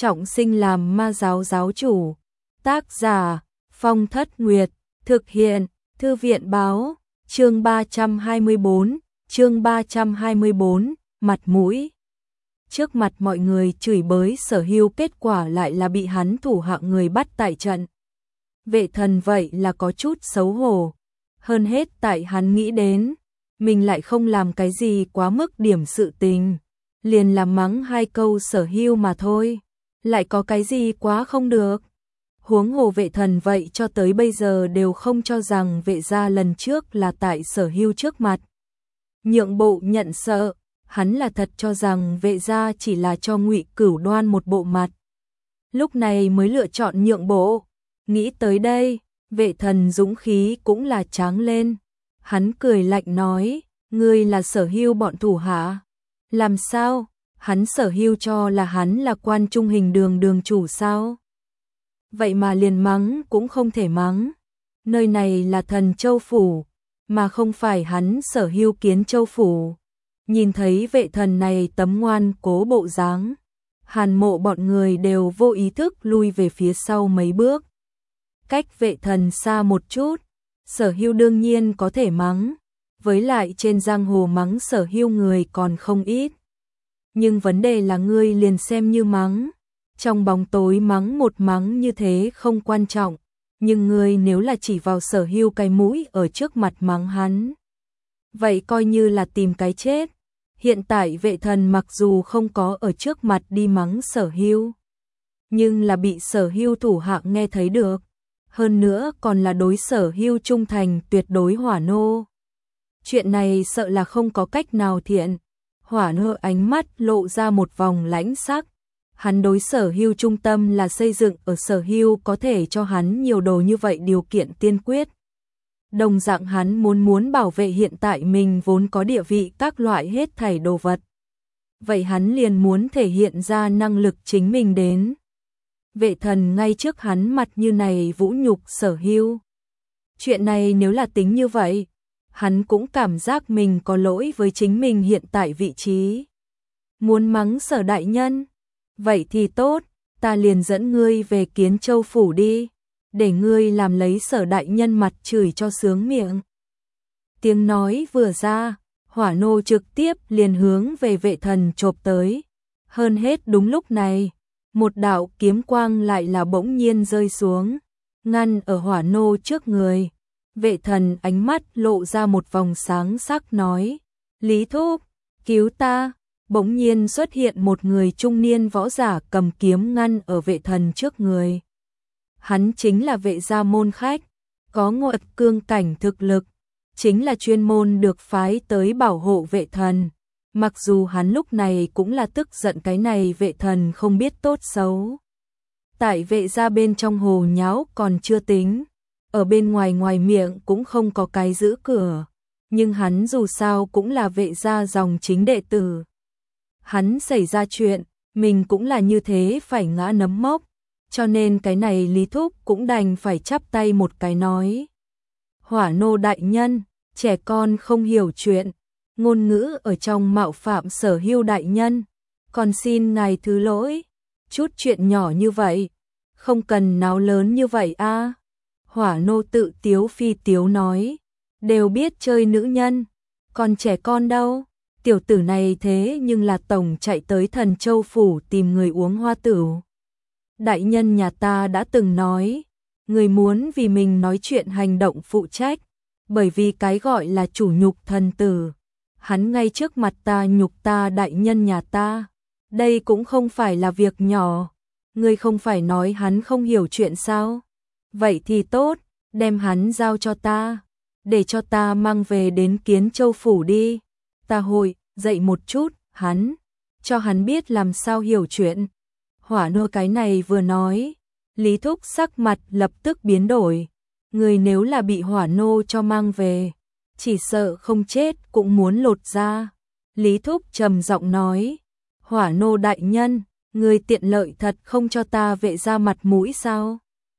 trọng sinh làm ma giáo giáo chủ. Tác giả Phong Thất Nguyệt, thực hiện Thư viện báo, chương 324, mặt mũi. Trước mặt mọi người chửi bới Sở Hưu, kết quả lại là bị hắn thủ hạ người bắt tại trận. Vệ Thần vậy là có chút xấu hổ, hơn hết tại hắn nghĩ đến, mình lại không làm cái gì quá mức điểm sự tình, liền làm mắng 2 câu Sở Hưu mà thôi, lại có cái gì quá không được. Huống hồ Vệ Thần vậy cho tới bây giờ đều không cho rằng Vệ gia lần trước là tại Sở Hưu trước mặt nhượng bộ nhận sợ, hắn là thật cho rằng Vệ gia chỉ là cho Ngụy Cửu Đoan một bộ mặt, lúc này mới lựa chọn nhượng bộ. Nghĩ tới đây, Vệ Thần dũng khí cũng là tráng lên, hắn cười lạnh nói, ngươi là Sở Hưu bọn thủ hạ? Làm sao? Hắn Sở Hưu cho là hắn là Quan Trung Hình đường đường chủ sao? Vậy mà liền mắng cũng không thể mắng, nơi này là Thần Châu Phủ, mà không phải hắn Sở Hưu Kiến Châu Phủ. Nhìn thấy Vệ Thần này tấm ngoan cố bộ dáng, Hàn Mộ bọn người đều vô ý thức lui về phía sau mấy bước, cách Vệ Thần xa một chút. Sở Hưu đương nhiên có thể mắng, với lại trên giang hồ mắng Sở Hưu người còn không ít. Nhưng vấn đề là ngươi liền xem như mắng, trong bóng tối mắng một mắng như thế không quan trọng, nhưng ngươi nếu là chỉ vào Sở Hưu cái mũi ở trước mặt mắng hắn, vậy coi như là tìm cái chết. Hiện tại Vệ Thần mặc dù không có ở trước mặt đi mắng Sở Hưu, nhưng là bị Sở Hưu thủ hạ nghe thấy được, hơn nữa còn là đối Sở Hưu trung thành tuyệt đối Hỏa Nô. Chuyện này sợ là không có cách nào thiện. Hỏa Nô ánh mắt lộ ra một vòng lãnh sắc, hắn đối Sở Hưu trung tâm là xây dựng ở Sở Hưu có thể cho hắn nhiều đồ như vậy điều kiện tiên quyết. Đồng dạng hắn muốn bảo vệ hiện tại mình vốn có địa vị các loại hết thảy đồ vật. Vậy hắn liền muốn thể hiện ra năng lực chính mình đến. Vệ Thần ngay trước hắn mặt như này vũ nhục Sở Hưu. Chuyện này nếu là tính như vậy, hắn cũng cảm giác mình có lỗi với chính mình hiện tại vị trí. Muốn mắng Sở đại nhân? Vậy thì tốt, ta liền dẫn ngươi về Kiến Châu Phủ đi, để ngươi làm lấy Sở đại nhân mặt chửi cho sướng miệng. Tiếng nói vừa ra, Hỏa Nô trực tiếp liền hướng về Vệ Thần chộp tới. Hơn hết đúng lúc này, một đạo kiếm quang lại là bỗng nhiên rơi xuống, ngăn ở Hỏa Nô trước người. Vệ Thần ánh mắt lộ ra một vòng sáng sắc nói, Lý Thúc, cứu ta. Bỗng nhiên xuất hiện một người trung niên võ giả cầm kiếm ngăn ở Vệ Thần trước người. Hắn chính là Vệ gia môn khách, có ngộ cương cảnh thực lực, chính là chuyên môn được phái tới bảo hộ Vệ Thần. Mặc dù hắn lúc này cũng là tức giận cái này Vệ Thần không biết tốt xấu. Tại Vệ gia bên trong hồ nháo còn chưa tính, ở bên ngoài miệng cũng không có cái giữ cửa, nhưng hắn dù sao cũng là Vệ gia dòng chính đệ tử. Hắn xảy ra chuyện, mình cũng là như thế phải ngã nấm mốc, cho nên cái này Lý Thúc cũng đành phải chắp tay một cái nói. Hỏa Nô đại nhân, trẻ con không hiểu chuyện, ngôn ngữ ở trong mạo phạm Sở Hưu đại nhân, còn xin ngài thứ lỗi, chút chuyện nhỏ như vậy, không cần náo lớn như vậy a. Hỏa Nô tự tiếu phi tiếu nói, đều biết chơi nữ nhân, còn trẻ con đâu, tiểu tử này thế nhưng là tổng chạy tới Thần Châu Phủ tìm người uống hoa tửu. Đại nhân nhà ta đã từng nói, người muốn vì mình nói chuyện hành động phụ trách, bởi vì cái gọi là chủ nhục thần tử. Hắn ngay trước mặt ta nhục ta đại nhân nhà ta, đây cũng không phải là việc nhỏ. Ngươi không phải nói hắn không hiểu chuyện sao? Vậy thì tốt, đem hắn giao cho ta, để cho ta mang về đến Kiến Châu Phủ đi. Ta hội dạy một chút hắn, cho hắn biết làm sao hiểu chuyện. Hỏa Nô cái này vừa nói, Lý Thúc sắc mặt lập tức biến đổi. Người nếu là bị Hỏa Nô cho mang về, chỉ sợ không chết cũng muốn lột ra. Lý Thúc trầm giọng nói, Hỏa Nô đại nhân, người tiện lợi thật không cho ta Vệ gia mặt mũi sao?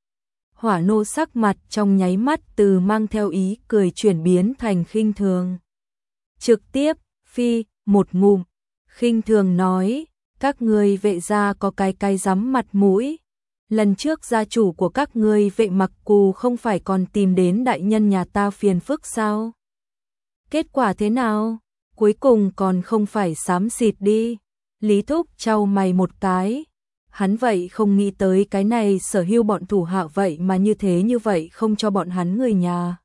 Hỏa Nô sắc mặt trong nháy mắt từ mang theo ý cười chuyển biến thành khinh thường. Trực tiếp, phi, một ngụm, khinh thường nói, Các ngươi Vệ gia có cái rắm mặt mũi. Lần trước gia chủ của các ngươi Vệ Mặc Cù không phải còn tìm đến đại nhân nhà ta phiền phức sao? Kết quả thế nào? Cuối cùng còn không phải xám xịt đi. Lý Thúc chau mày một cái. Hắn vậy không nghĩ tới cái này Sở Hưu bọn thủ hạ vậy mà như vậy không cho bọn hắn người nhà.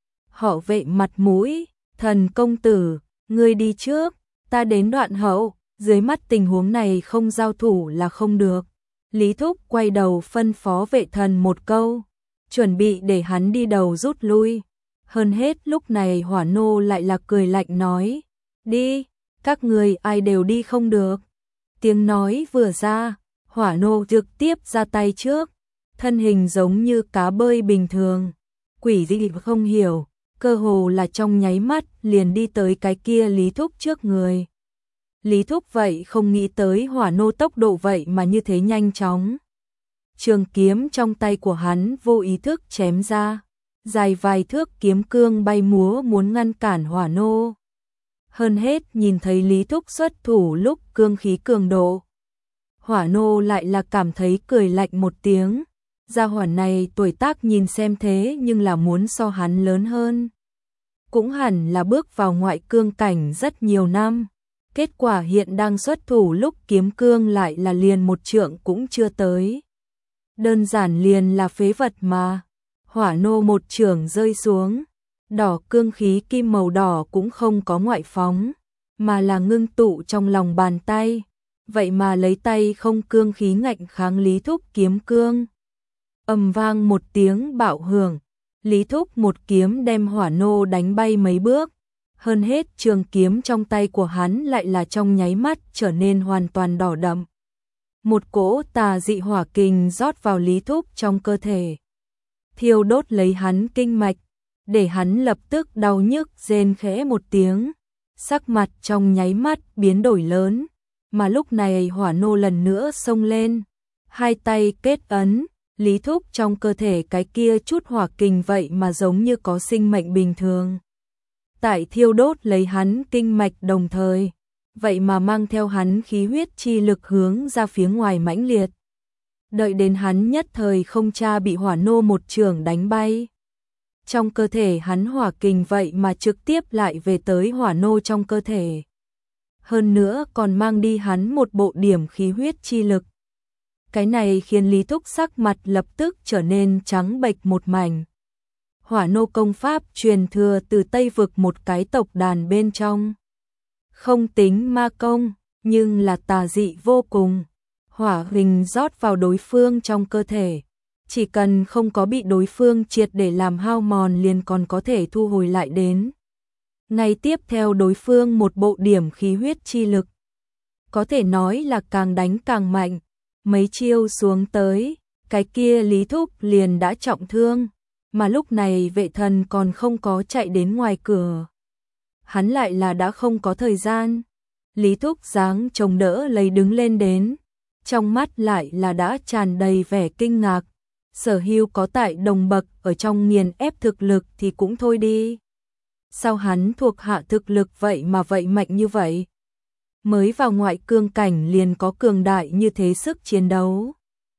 Họ Vệ mặt mũi, Thần công tử, ngươi đi trước, ta đến đoạn hậu, dưới mắt tình huống này không giao thủ là không được. Lý Thúc quay đầu phân phó Vệ Thần một câu, chuẩn bị để hắn đi đầu rút lui. Hơn hết lúc này Hỏa Nô lại là cười lạnh nói, đi, các người ai đều đi không được. Tiếng nói vừa ra, Hỏa Nô trực tiếp ra tay trước, thân hình giống như cá bơi bình thường, quỷ dị không hiểu, cơ hồ là trong nháy mắt liền đi tới cái kia Lý Thúc trước người. Lý Thúc vậy không nghĩ tới Hỏa Nô tốc độ vậy mà như thế nhanh chóng. Trường kiếm trong tay của hắn vô ý thức chém ra, dài vài thước kiếm cương bay múa muốn ngăn cản Hỏa Nô. Hơn hết nhìn thấy Lý Thúc xuất thủ lúc cương khí cường độ. Hỏa Nô lại là cảm thấy cười lạnh một tiếng. Gia hỏa này tuổi tác nhìn xem thế nhưng là muốn so hắn lớn hơn. Cũng hẳn là bước vào ngoại cương cảnh rất nhiều năm. Kết quả hiện đang xuất thủ lúc kiếm cương lại là liền một trượng cũng chưa tới. Đơn giản liền là phế vật mà. Hỏa Nô một chưởng rơi xuống. Đỏ cương khí kim màu đỏ cũng không có ngoại phóng, mà là ngưng tụ trong lòng bàn tay. Vậy mà lấy tay không cương khí ngạnh kháng Lý Thúc kiếm cương. Ầm vang một tiếng bạo hưởng, Lý Thúc một kiếm đem Hỏa Nô đánh bay mấy bước. Hơn hết trường kiếm trong tay của hắn lại là trong nháy mắt trở nên hoàn toàn đỏ đậm. Một cỗ tà dị hỏa kình rót vào Lý Thúc trong cơ thể, thiêu đốt lấy hắn kinh mạch, để hắn lập tức đau nhức rên khẽ một tiếng, sắc mặt trong nháy mắt biến đổi lớn, mà lúc này Hỏa Nô lần nữa xông lên, hai tay kết ấn, Lý Thúc trong cơ thể cái kia chút hỏa kình vậy mà giống như có sinh mệnh bình thường. Tại thiêu đốt lấy hắn kinh mạch đồng thời, vậy mà mang theo hắn khí huyết chi lực hướng ra phía ngoài mãnh liệt. Đợi đến hắn nhất thời không cha bị Hỏa Nô một chưởng đánh bay. Trong cơ thể hắn hỏa kình vậy mà trực tiếp lại về tới Hỏa Nô trong cơ thể. Hơn nữa còn mang đi hắn một bộ điểm khí huyết chi lực. Cái này khiến Lý Thúc sắc mặt lập tức trở nên trắng bệch một mảnh. Hỏa Nô công pháp truyền thừa từ Tây vực một cái tộc đàn bên trong. Không tính ma công, nhưng là tà dị vô cùng. Hỏa hình rót vào đối phương trong cơ thể. Chỉ cần không có bị đối phương triệt để làm hao mòn liền còn có thể thu hồi lại đến. Ngay tiếp theo đối phương một bộ điểm khí huyết chi lực. Có thể nói là càng đánh càng mạnh. Mấy chiêu xuống tới, cái kia Lý Thúc liền đã trọng thương. Mà lúc này Vệ Thần còn không có chạy đến ngoài cửa. Hắn lại là đã không có thời gian. Lý Thúc dáng chống đỡ lấy đứng lên đến. Trong mắt lại là đã tràn đầy vẻ kinh ngạc. Sở Hưu có tại đồng bậc ở trong nghiền ép thực lực thì cũng thôi đi. Sao hắn thuộc hạ thực lực vậy mà vậy mạnh như vậy? Mới vào ngoại cương cảnh liền có cường đại như thế sức chiến đấu.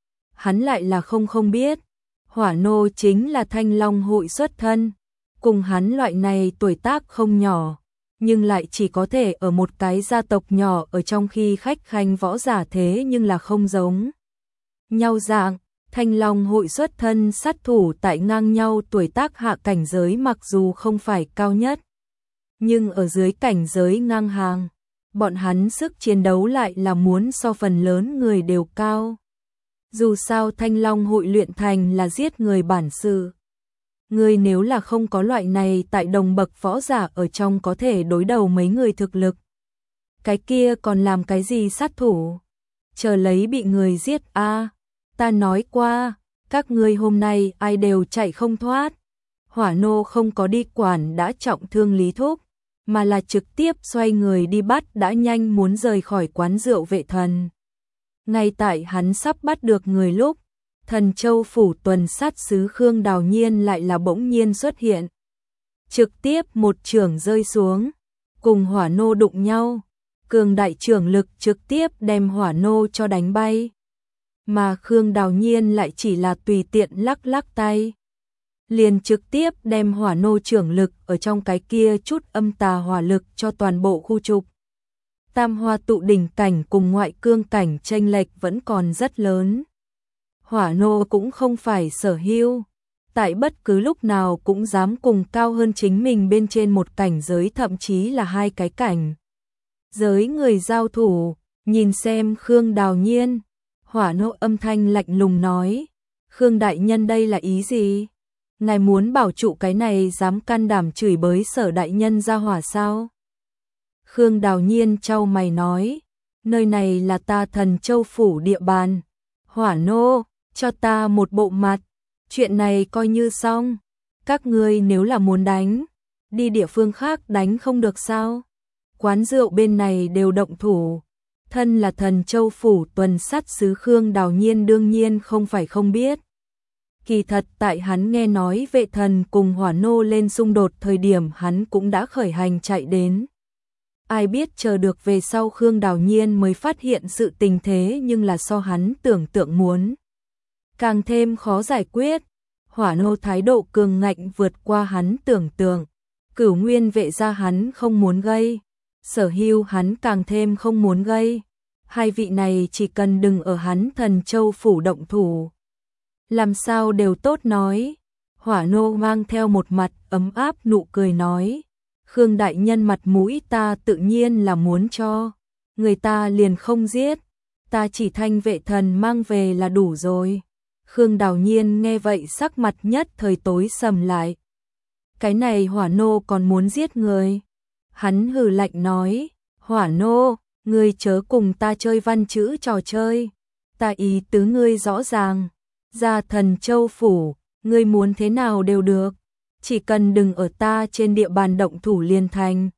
Hắn lại là không biết. Hỏa Nô chính là Thanh Long hội xuất thân. Cùng hắn loại này tuổi tác không nhỏ. Nhưng lại chỉ có thể ở một cái gia tộc nhỏ ở trong khi khách khanh võ giả thế nhưng là không giống nhau dạng. Thanh Long hội xuất thân sát thủ tại ngang nhau tuổi tác hạ cảnh giới mặc dù không phải cao nhất. Nhưng ở dưới cảnh giới ngang hàng, bọn hắn sức chiến đấu lại là muốn so phần lớn người đều cao. Dù sao Thanh Long hội luyện thành là giết người bản sự. Người nếu là không có loại này tại đồng bậc võ giả ở trong có thể đối đầu mấy người thực lực. Cái kia còn làm cái gì sát thủ? Chờ lấy bị người giết a. Ta nói qua, các ngươi hôm nay ai đều chạy không thoát. Hỏa Nô không có đi quản đã trọng thương Lý Thúc, mà là trực tiếp xoay người đi bắt đã nhanh muốn rời khỏi quán rượu Vệ Thần. Ngay tại hắn sắp bắt được người lúc, Thần Châu phủ tuần sát sứ Khương Đào Nhiên lại là bỗng nhiên xuất hiện. Trực tiếp một chưởng rơi xuống, cùng Hỏa Nô đụng nhau. cường đại trưởng lực trực tiếp đem hỏa nô cho đánh bay. Mà Khương Đào Nhiên lại chỉ là tùy tiện lắc lắc tay, liền trực tiếp đem hỏa nô trưởng lực ở trong cái kia chút âm tà hỏa lực cho toàn bộ khu trục. Tam hoa tụ đỉnh cảnh cùng ngoại cương cảnh chênh lệch vẫn còn rất lớn. Hỏa nô cũng không phải sở hữu, tại bất cứ lúc nào cũng dám cùng cao hơn chính mình bên trên một cảnh giới, thậm chí là hai cái cảnh giới người giao thủ. Nhìn xem Khương Đào Nhiên, hỏa nô âm thanh lạnh lùng nói, Khương đại nhân đây là ý gì? Ngài muốn bảo trụ cái này dám can đảm chửi bới Sở đại nhân ra hỏa sao? Khương Đào Nhiên chau mày nói, nơi này là ta Thần Châu phủ địa bàn. Hỏa nô, cho ta một bộ mặt, chuyện này coi như xong. Các ngươi nếu là muốn đánh, đi địa phương khác đánh không được sao? Quán rượu bên này đều động thủ. Thân là Thần Châu phủ tuần sát sứ Khương Đào Nhiên đương nhiên không phải không biết. Kỳ thật tại hắn nghe nói vệ thần cùng hỏa nô lên xung đột thời điểm hắn cũng đã khởi hành chạy đến. Ai biết chờ được về sau Khương Đào Nhiên mới phát hiện sự tình thế nhưng là so hắn tưởng tượng muốn càng thêm khó giải quyết. Hỏa nô thái độ cường ngạnh vượt qua hắn tưởng tượng. Cửu nguyên vệ gia hắn không muốn gây, Sở Hưu hắn càng thêm không muốn gây. Hai vị này chỉ cần đừng ở hắn Thần Châu phủ động thủ, làm sao đều tốt nói. Hỏa nô mang theo một mặt ấm áp nụ cười nói, Khương đại nhân mặt mũi ta tự nhiên là muốn cho, người ta liền không giết, ta chỉ thanh vệ thần mang về là đủ rồi. Khương Đào Nhiên nghe vậy sắc mặt nhất thời tối sầm lại. Cái này hỏa nô còn muốn giết người. Hắn hừ lạnh nói, hỏa nô, ngươi chớ cùng ta chơi văn chữ trò chơi. Ta ý tứ ngươi rõ ràng, ra Thần Châu phủ, ngươi muốn thế nào đều được, chỉ cần đừng ở ta trên địa bàn động thủ liền thành.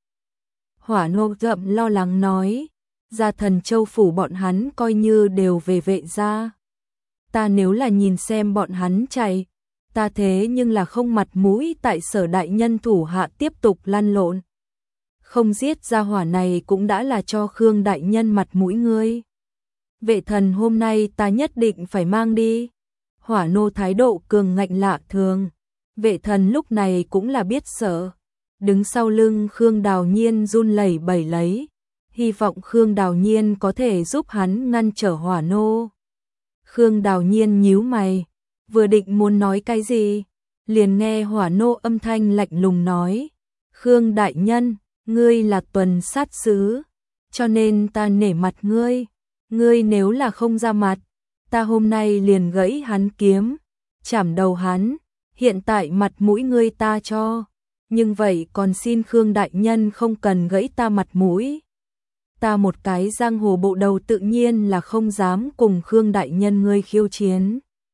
Hỏa nô rậm lo lắng nói, ra Thần Châu phủ bọn hắn coi như đều về vệ gia. Ta nếu là nhìn xem bọn hắn chạy, ta thế nhưng là không mặt mũi tại Sở đại nhân thủ hạ tiếp tục lăn lộn. Không giết ra hỏa này cũng đã là cho Khương đại nhân mặt mũi ngươi. Vệ thần hôm nay ta nhất định phải mang đi. Hỏa nô thái độ cường ngạnh lạ thường. Vệ thần lúc này cũng là biết sợ. Đứng sau lưng Khương Đào Nhiên run lẩy bẩy lấy. Hy vọng Khương Đào Nhiên có thể giúp hắn ngăn trở hỏa nô. Khương Đào Nhiên nhíu mày, vừa định muốn nói cái gì, liền nghe hỏa nô âm thanh lạnh lùng nói, Khương đại nhân, ngươi là tuần sát sứ, cho nên ta nể mặt ngươi, ngươi nếu là không ra mặt, ta hôm nay liền gãy hắn kiếm, chảm đầu hắn, hiện tại mặt mũi ngươi ta cho, nhưng vậy còn xin Khương đại nhân không cần gãy ta mặt mũi. Ta một cái giang hồ bộ đầu tự nhiên là không dám cùng Khương đại nhân ngươi khiêu chiến.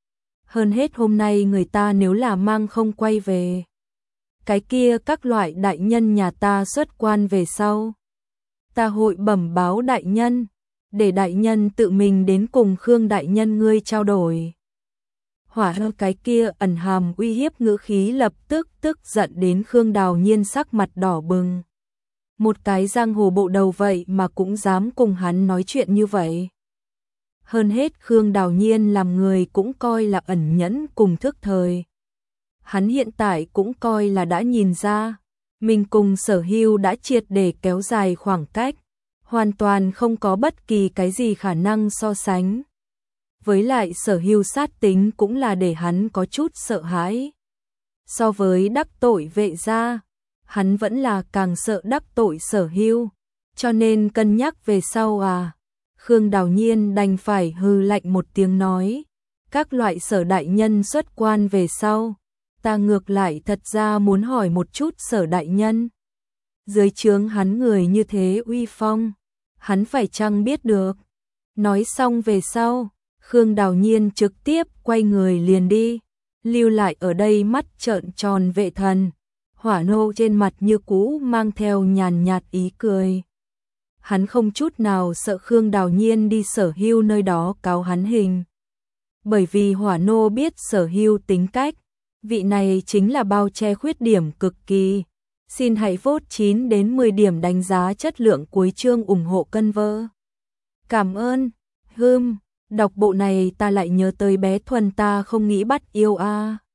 Hơn hết hôm nay người ta nếu là mang không quay về, cái kia các loại đại nhân nhà ta xuất quan về sau, ta hội bẩm báo đại nhân, để đại nhân tự mình đến cùng Khương đại nhân ngươi trao đổi. Hỏa nô cái kia ẩn hàm uy hiếp ngữ khí lập tức tức giận đến Khương Đào Nhiên sắc mặt đỏ bừng. Một cái giang hồ bộ đầu vậy mà cũng dám cùng hắn nói chuyện như vậy. Hơn hết Khương Đào Nhiên làm người cũng coi là ẩn nhẫn cùng thức thời. Hắn hiện tại cũng coi là đã nhìn ra, mình cùng Sở Hưu đã triệt để kéo dài khoảng cách, hoàn toàn không có bất kỳ cái gì khả năng so sánh. Với lại Sở Hưu sát tính cũng là để hắn có chút sợ hãi. So với đắc tội vệ gia, hắn vẫn là càng sợ đắc tội Sở Hưu, cho nên cân nhắc về sau Khương Đào Nhiên đành phải hừ lạnh một tiếng nói, các loại Sở đại nhân xuất quan về sau, ta ngược lại thật ra muốn hỏi một chút Sở đại nhân. Dưới trướng hắn người như thế uy phong, hắn phải chăng biết được. Nói xong về sau, Khương Đào Nhiên trực tiếp quay người liền đi, lưu lại ở đây mắt trợn tròn vệ thần. Hỏa nô trên mặt như cũ mang theo nhàn nhạt ý cười. Hắn không chút nào sợ Khương Đào Nhiên đi Sở Hưu nơi đó cáo hắn hình. Bởi vì hỏa nô biết Sở Hưu tính cách, vị này chính là bao che khuyết điểm cực kỳ. Xin hãy vote 9 đến 10 điểm đánh giá chất lượng cuối chương ủng hộ cân vơ. Cảm ơn. Đọc bộ này ta lại nhớ tới bé Thuần ta không nghĩ bắt yêu a.